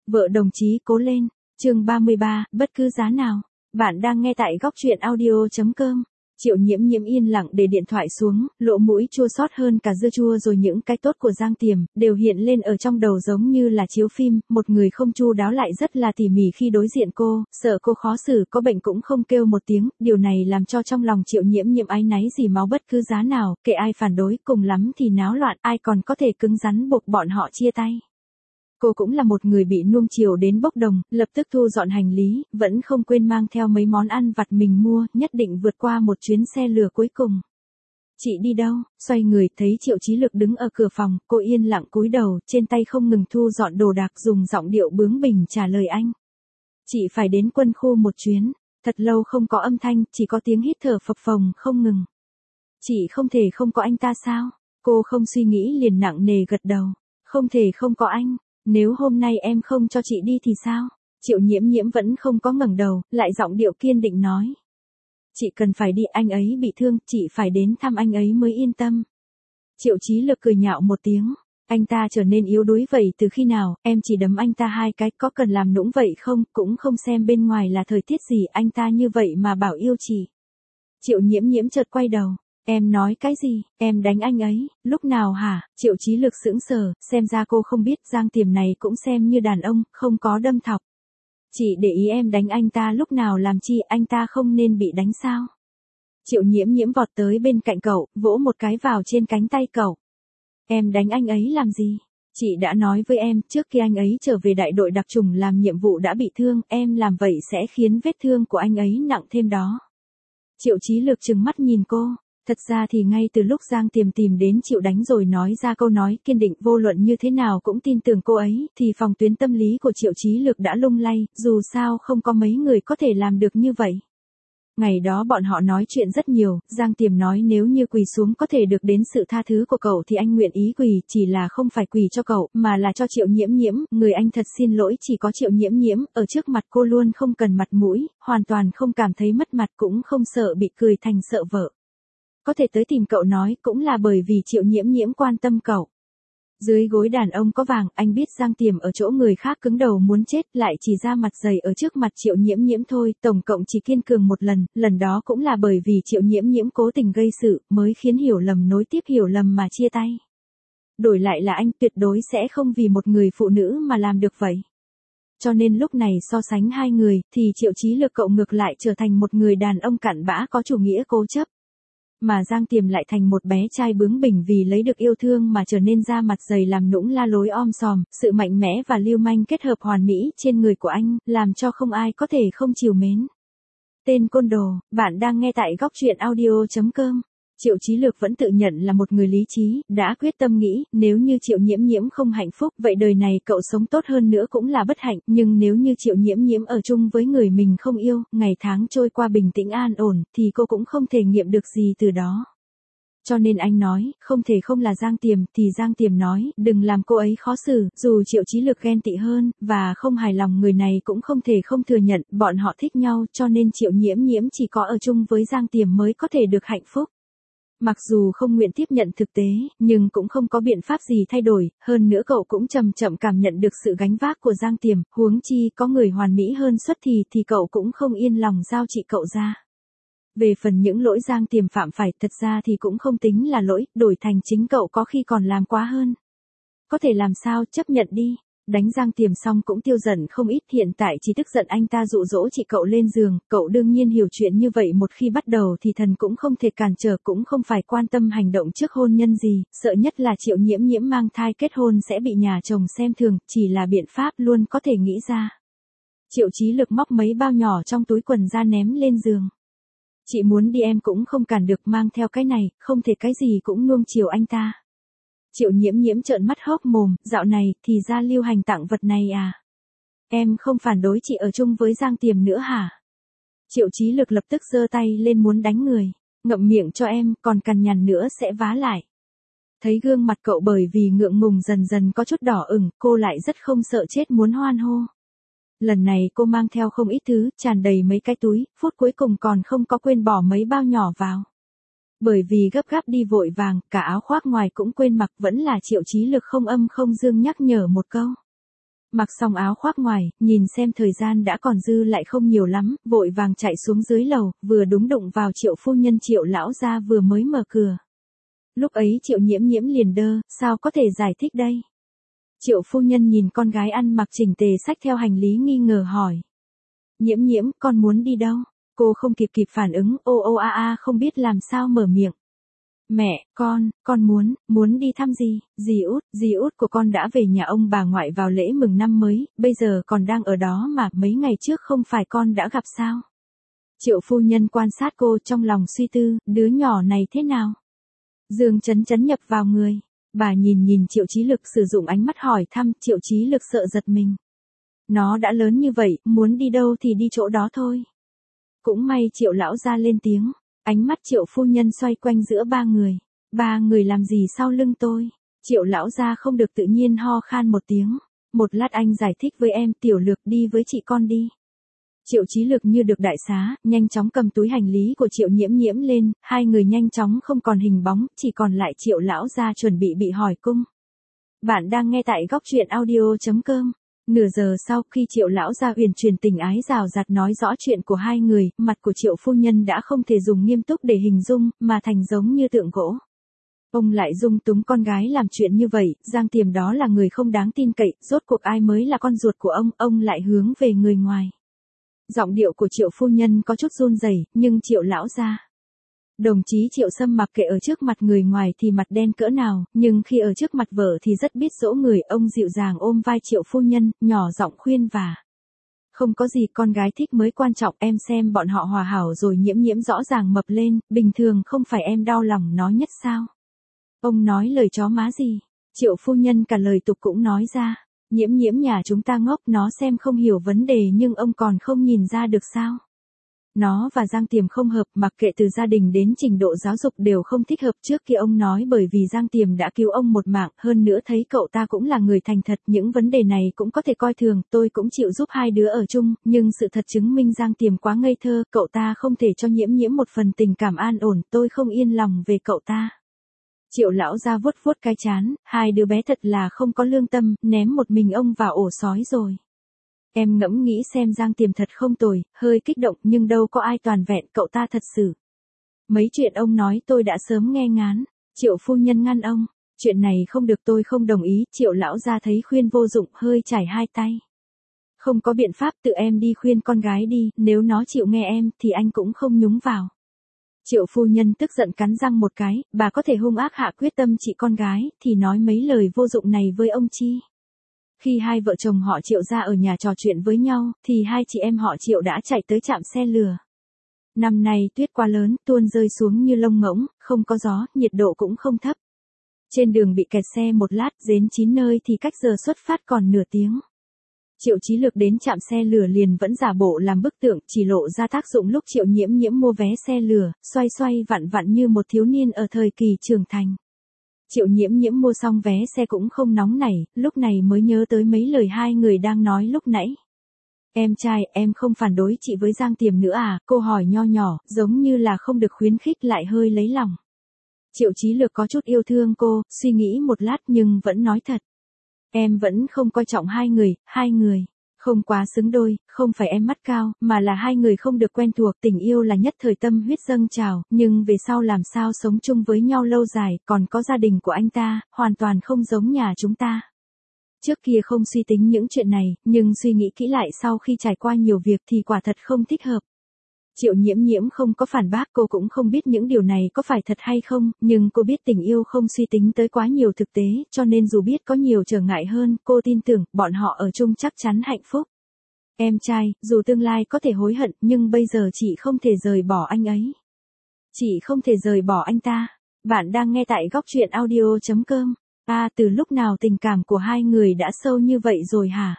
Vợ đồng chí cố lên. Chương 33, bất cứ giá nào. Bạn đang nghe tại góc truyện audio.com. Triệu Nhiễm Nhiễm yên lặng để điện thoại xuống, lỗ mũi chua xót hơn cả dưa chua, rồi những cái tốt của Giang Tiềm đều hiện lên ở trong đầu giống như là chiếu phim, một người không chu đáo lại rất là tỉ mỉ khi đối diện cô, sợ cô khó xử, có bệnh cũng không kêu một tiếng, điều này làm cho trong lòng Triệu Nhiễm Nhiễm áy náy dỉ máu. Bất cứ giá nào, kệ ai phản đối, cùng lắm thì náo loạn, ai còn có thể cứng rắn buộc bọn họ chia tay. Cô cũng là một người bị nuông chiều đến bốc đồng, lập tức thu dọn hành lý, vẫn không quên mang theo mấy món ăn vặt mình mua, nhất định vượt qua một chuyến xe lửa cuối cùng. Chị đi đâu? Xoay người thấy Triệu Chí Lực đứng ở cửa phòng, cô yên lặng cúi đầu, trên tay không ngừng thu dọn đồ đạc, dùng giọng điệu bướng bỉnh trả lời anh. Chị phải đến quân khu một chuyến, thật lâu không có âm thanh, chỉ có tiếng hít thở phập phồng không ngừng. Chị không thể không có anh ta sao? Cô không suy nghĩ liền nặng nề gật đầu. Không thể không có anh. Nếu hôm nay em không cho chị đi thì sao? Triệu Nhiễm Nhiễm vẫn không có ngẩng đầu, lại giọng điệu kiên định nói. Chị cần phải đi, anh ấy bị thương, chị phải đến thăm anh ấy mới yên tâm. Triệu Chí Lực cười nhạo một tiếng. Anh ta trở nên yếu đuối vậy từ khi nào, em chỉ đấm anh ta 2 cái, có cần làm nũng vậy không, cũng không xem bên ngoài là thời tiết gì, anh ta như vậy mà bảo yêu chị. Triệu Nhiễm Nhiễm chợt quay đầu. Em nói cái gì, em đánh anh ấy, lúc nào hả? Triệu Chí Lực sững sờ, xem ra cô không biết Giang Tiềm này cũng xem như đàn ông, không có đâm thọc. Chị để ý em đánh anh ta lúc nào làm chi, anh ta không nên bị đánh sao? Triệu Nhiễm Nhiễm vọt tới bên cạnh cậu, vỗ một cái vào trên cánh tay cậu. Em đánh anh ấy làm gì? Chị đã nói với em, trước khi anh ấy trở về đại đội đặc chủng làm nhiệm vụ đã bị thương, em làm vậy sẽ khiến vết thương của anh ấy nặng thêm đó. Triệu Chí Lực trừng mắt nhìn cô. Thật ra thì ngay từ lúc Giang Tiềm tìm đến Triệu Đánh rồi nói ra câu nói kiên định vô luận như thế nào cũng tin tưởng cô ấy, thì phòng tuyến tâm lý của Triệu Chí Lực đã lung lay, dù sao không có mấy người có thể làm được như vậy. Ngày đó bọn họ nói chuyện rất nhiều, Giang Tiềm nói nếu như quỳ xuống có thể được đến sự tha thứ của cậu thì anh nguyện ý quỳ, chỉ là không phải quỳ cho cậu, mà là cho Triệu Nhiễm Nhiễm, người anh thật xin lỗi, chỉ có Triệu Nhiễm Nhiễm, ở trước mặt cô luôn không cần mặt mũi, hoàn toàn không cảm thấy mất mặt, cũng không sợ bị cười thành sợ vợ. Có thể tới tìm cậu nói cũng là bởi vì Triệu Nhiễm Nhiễm quan tâm cậu. Dưới gối đàn ông có vàng, anh biết Giang Tiềm ở chỗ người khác cứng đầu muốn chết, lại chỉ ra mặt dày ở trước mặt Triệu Nhiễm Nhiễm thôi, tổng cộng chỉ kiên cường một lần, lần đó cũng là bởi vì Triệu Nhiễm Nhiễm cố tình gây sự, mới khiến hiểu lầm nối tiếp hiểu lầm mà chia tay. Đổi lại là anh tuyệt đối sẽ không vì một người phụ nữ mà làm được vậy. Cho nên lúc này so sánh hai người, thì Triệu Chí Lực cậu ngược lại trở thành một người đàn ông cặn bã có chủ nghĩa cố chấp. Mà Giang Tiềm lại thành một bé trai bướng bỉnh vì lấy được yêu thương mà trở nên da mặt dày làm nũng la lối om sòm, sự mạnh mẽ và lưu manh kết hợp hoàn mỹ trên người của anh, làm cho không ai có thể không chiều mến. Tên côn đồ, bạn đang nghe tại góc truyện audio.com. Triệu Chí Lực vẫn tự nhận là một người lý trí, đã quyết tâm nghĩ, nếu như Triệu Nhiễm Nhiễm không hạnh phúc, vậy đời này cậu sống tốt hơn nữa cũng là bất hạnh, nhưng nếu như Triệu Nhiễm Nhiễm ở chung với người mình không yêu, ngày tháng trôi qua bình tĩnh an ổn, thì cô cũng không thể nghiệm được gì từ đó. Cho nên anh nói, không thể không là Giang Tiềm, thì Giang Tiềm nói, đừng làm cô ấy khó xử, dù Triệu Chí Lực ghen tị hơn, và không hài lòng người này cũng không thể không thừa nhận, bọn họ thích nhau, cho nên Triệu Nhiễm Nhiễm chỉ có ở chung với Giang Tiềm mới có thể được hạnh phúc. Mặc dù không nguyện tiếp nhận thực tế, nhưng cũng không có biện pháp gì thay đổi, hơn nữa cậu cũng chậm chậm cảm nhận được sự gánh vác của Giang Tiềm, huống chi có người hoàn mỹ hơn xuất thì cậu cũng không yên lòng giao chị cậu ra. Về phần những lỗi Giang Tiềm phạm phải, thật ra thì cũng không tính là lỗi, đổi thành chính cậu có khi còn làm quá hơn. Có thể làm sao, chấp nhận đi. Đánh Giang Tiềm xong cũng tiêu giận không ít, hiện tại chỉ tức giận anh ta dụ dỗ chị cậu lên giường, cậu đương nhiên hiểu chuyện như vậy, một khi bắt đầu thì thần cũng không thể cản trở, cũng không phải quan tâm hành động trước hôn nhân gì, sợ nhất là Triệu Nhiễm Nhiễm mang thai kết hôn sẽ bị nhà chồng xem thường, chỉ là biện pháp luôn có thể nghĩ ra. Triệu Chí Lực móc mấy bao nhỏ trong túi quần ra ném lên giường. Chị muốn đi em cũng không cản được, mang theo cái này, không thể cái gì cũng nuông chiều anh ta. Triệu Nhiễm Nhiễm trợn mắt hốc mồm, dạo này thì ra lưu hành tặng vật này à? Em không phản đối chị ở chung với Giang Tiềm nữa hả? Triệu Chí Lực lập tức giơ tay lên muốn đánh người. Ngậm miệng cho em, còn cằn nhằn nữa sẽ vá lại. Thấy gương mặt cậu bởi vì ngượng ngùng dần dần có chút đỏ ửng, cô lại rất không sợ chết muốn hoan hô. Lần này cô mang theo không ít thứ, tràn đầy mấy cái túi, phút cuối cùng còn không có quên bỏ mấy bao nhỏ vào. Bởi vì gấp gáp đi vội vàng, cả áo khoác ngoài cũng quên mặc, vẫn là Triệu Chí Lực không âm không dương nhắc nhở một câu. Mặc xong áo khoác ngoài, nhìn xem thời gian đã còn dư lại không nhiều lắm, vội vàng chạy xuống dưới lầu, vừa đúng đụng vào Triệu phu nhân Triệu lão gia vừa mới mở cửa. Lúc ấy Triệu Nhiễm Nhiễm liền đơ, sao có thể giải thích đây? Triệu phu nhân nhìn con gái ăn mặc chỉnh tề xách theo hành lý nghi ngờ hỏi. Nhiễm Nhiễm, con muốn đi đâu? Cô không kịp phản ứng, không biết làm sao mở miệng. Mẹ, con muốn đi thăm gì? Dì út của con đã về nhà ông bà ngoại vào lễ mừng năm mới, bây giờ còn đang ở đó mà mấy ngày trước không phải con đã gặp sao? Triệu phu nhân quan sát cô trong lòng suy tư, đứa nhỏ này thế nào? Dương chấn nhập vào người. Bà nhìn Triệu Chí Lực sử dụng ánh mắt hỏi thăm, Triệu Chí Lực sợ giật mình. Nó đã lớn như vậy, muốn đi đâu thì đi chỗ đó thôi. Cũng may Triệu lão gia lên tiếng, ánh mắt Triệu phu nhân xoay quanh giữa ba người. Ba người làm gì sau lưng tôi? Triệu lão gia không được tự nhiên ho khan một tiếng. Một lát anh giải thích với em, Tiểu Lực đi với chị con đi. Triệu Chí Lực như được đại xá, nhanh chóng cầm túi hành lý của Triệu Nhiễm Nhiễm lên, hai người nhanh chóng không còn hình bóng, chỉ còn lại Triệu lão gia chuẩn bị hỏi cung. Bạn đang nghe tại góc truyện audio.com. Nửa giờ sau khi Triệu lão gia uyển chuyển tình ái rào rạt nói rõ chuyện của hai người, mặt của Triệu phu nhân đã không thể dùng nghiêm túc để hình dung, mà thành giống như tượng gỗ. Ông lại dung túng con gái làm chuyện như vậy, Giang Tiềm đó là người không đáng tin cậy, rốt cuộc ai mới là con ruột của ông lại hướng về người ngoài. Giọng điệu của Triệu phu nhân có chút run rẩy, nhưng Triệu lão gia. Đồng chí Triệu Sâm mặc kệ ở trước mặt người ngoài thì mặt đen cỡ nào, nhưng khi ở trước mặt vợ thì rất biết dỗ người, ông dịu dàng ôm vai Triệu phu nhân, nhỏ giọng khuyên và. Không có gì, con gái thích mới quan trọng, em xem bọn họ hòa hảo rồi. Nhiễm Nhiễm rõ ràng mập lên, bình thường không phải em đau lòng nó nhất sao? Ông nói lời chó má gì? Triệu phu nhân cả lời tục cũng nói ra. Nhiễm Nhiễm nhà chúng ta ngốc, nó xem không hiểu vấn đề nhưng ông còn không nhìn ra được sao? Nó và Giang Tiềm không hợp, mặc kệ từ gia đình đến trình độ giáo dục đều không thích hợp. Trước kia ông nói bởi vì Giang Tiềm đã cứu ông một mạng, hơn nữa thấy cậu ta cũng là người thành thật, những vấn đề này cũng có thể coi thường, tôi cũng chịu giúp hai đứa ở chung, nhưng sự thật chứng minh Giang Tiềm quá ngây thơ, cậu ta không thể cho Nhiễm Nhiễm một phần tình cảm an ổn, tôi không yên lòng về cậu ta. Triệu lão gia vuốt cái trán, hai đứa bé thật là không có lương tâm, ném một mình ông vào ổ sói rồi. Em ngẫm nghĩ xem, Giang Tiềm thật không tồi, hơi kích động nhưng đâu có ai toàn vẹn, cậu ta thật sự. Mấy chuyện ông nói tôi đã sớm nghe ngán. Triệu phu nhân ngăn ông, chuyện này không được, tôi không đồng ý. Triệu lão gia thấy khuyên vô dụng, hơi chải hai tay. Không có biện pháp, tự em đi khuyên con gái đi, nếu nó chịu nghe em thì anh cũng không nhúng vào. Triệu phu nhân tức giận cắn răng một cái, bà có thể hung ác hạ quyết tâm trị con gái thì nói mấy lời vô dụng này với ông chi. Khi hai vợ chồng họ Triệu ra ở nhà trò chuyện với nhau, thì hai chị em họ Triệu đã chạy tới trạm xe lửa. Năm nay tuyết quá lớn, tuôn rơi xuống như lông ngỗng, không có gió, nhiệt độ cũng không thấp. Trên đường bị kẹt xe một lát, đến 9 nơi thì cách giờ xuất phát còn nửa tiếng. Triệu Chí Lực đến trạm xe lửa liền vẫn giả bộ làm bức tượng, chỉ lộ ra tác dụng lúc Triệu Nhiễm Nhiễm mua vé xe lửa, xoay vặn như một thiếu niên ở thời kỳ trưởng thành. Triệu Nhiễm Nhiễm mua xong vé xe cũng không nóng nảy, lúc này mới nhớ tới mấy lời hai người đang nói lúc nãy. Em trai, em không phản đối chị với Giang Tiềm nữa à? Cô hỏi nho nhỏ, giống như là không được khuyến khích lại hơi lấy lòng. Triệu Chí Lực có chút yêu thương cô, suy nghĩ một lát nhưng vẫn nói thật. Em vẫn không coi trọng hai người. Không quá xứng đôi, không phải em mắt cao, mà là hai người không được quen thuộc, tình yêu là nhất thời tâm huyết dâng trào, nhưng về sau làm sao sống chung với nhau lâu dài, còn có gia đình của anh ta, hoàn toàn không giống nhà chúng ta. Trước kia không suy tính những chuyện này, nhưng suy nghĩ kỹ lại sau khi trải qua nhiều việc thì quả thật không thích hợp. Triệu Nhiễm Nhiễm không có phản bác, cô cũng không biết những điều này có phải thật hay không, nhưng cô biết tình yêu không suy tính tới quá nhiều thực tế, cho nên dù biết có nhiều trở ngại hơn, cô tin tưởng, bọn họ ở chung chắc chắn hạnh phúc. Em trai, dù tương lai có thể hối hận, nhưng bây giờ chị không thể rời bỏ anh ấy. Chị không thể rời bỏ anh ta. Bạn đang nghe tại góc truyện audio.com. Từ lúc nào tình cảm của hai người đã sâu như vậy rồi hả?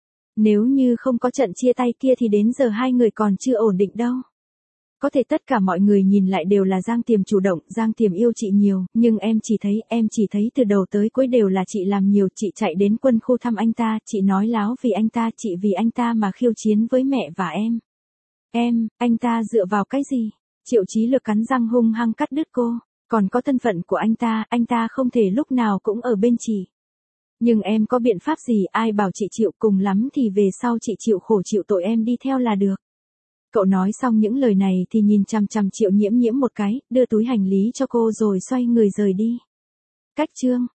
Nếu như không có trận chia tay kia thì đến giờ hai người còn chưa ổn định đâu. Có thể tất cả mọi người nhìn lại đều là Giang Tiềm chủ động, Giang Tiềm yêu chị nhiều, nhưng em chỉ thấy từ đầu tới cuối đều là chị làm nhiều, chị chạy đến quân khu thăm anh ta, chị nói láo vì anh ta, chị vì anh ta mà khiêu chiến với mẹ và em. Anh ta dựa vào cái gì? Triệu Chí Lực cắn răng hung hăng cắt đứt cô, còn có thân phận của anh ta không thể lúc nào cũng ở bên chị. Nhưng em có biện pháp gì, ai bảo chị chịu, cùng lắm thì về sau chị chịu khổ chịu tội em đi theo là được. Cậu nói xong những lời này thì nhìn chằm chằm Triệu Nhiễm Nhiễm một cái, đưa túi hành lý cho cô rồi xoay người rời đi. Cách chương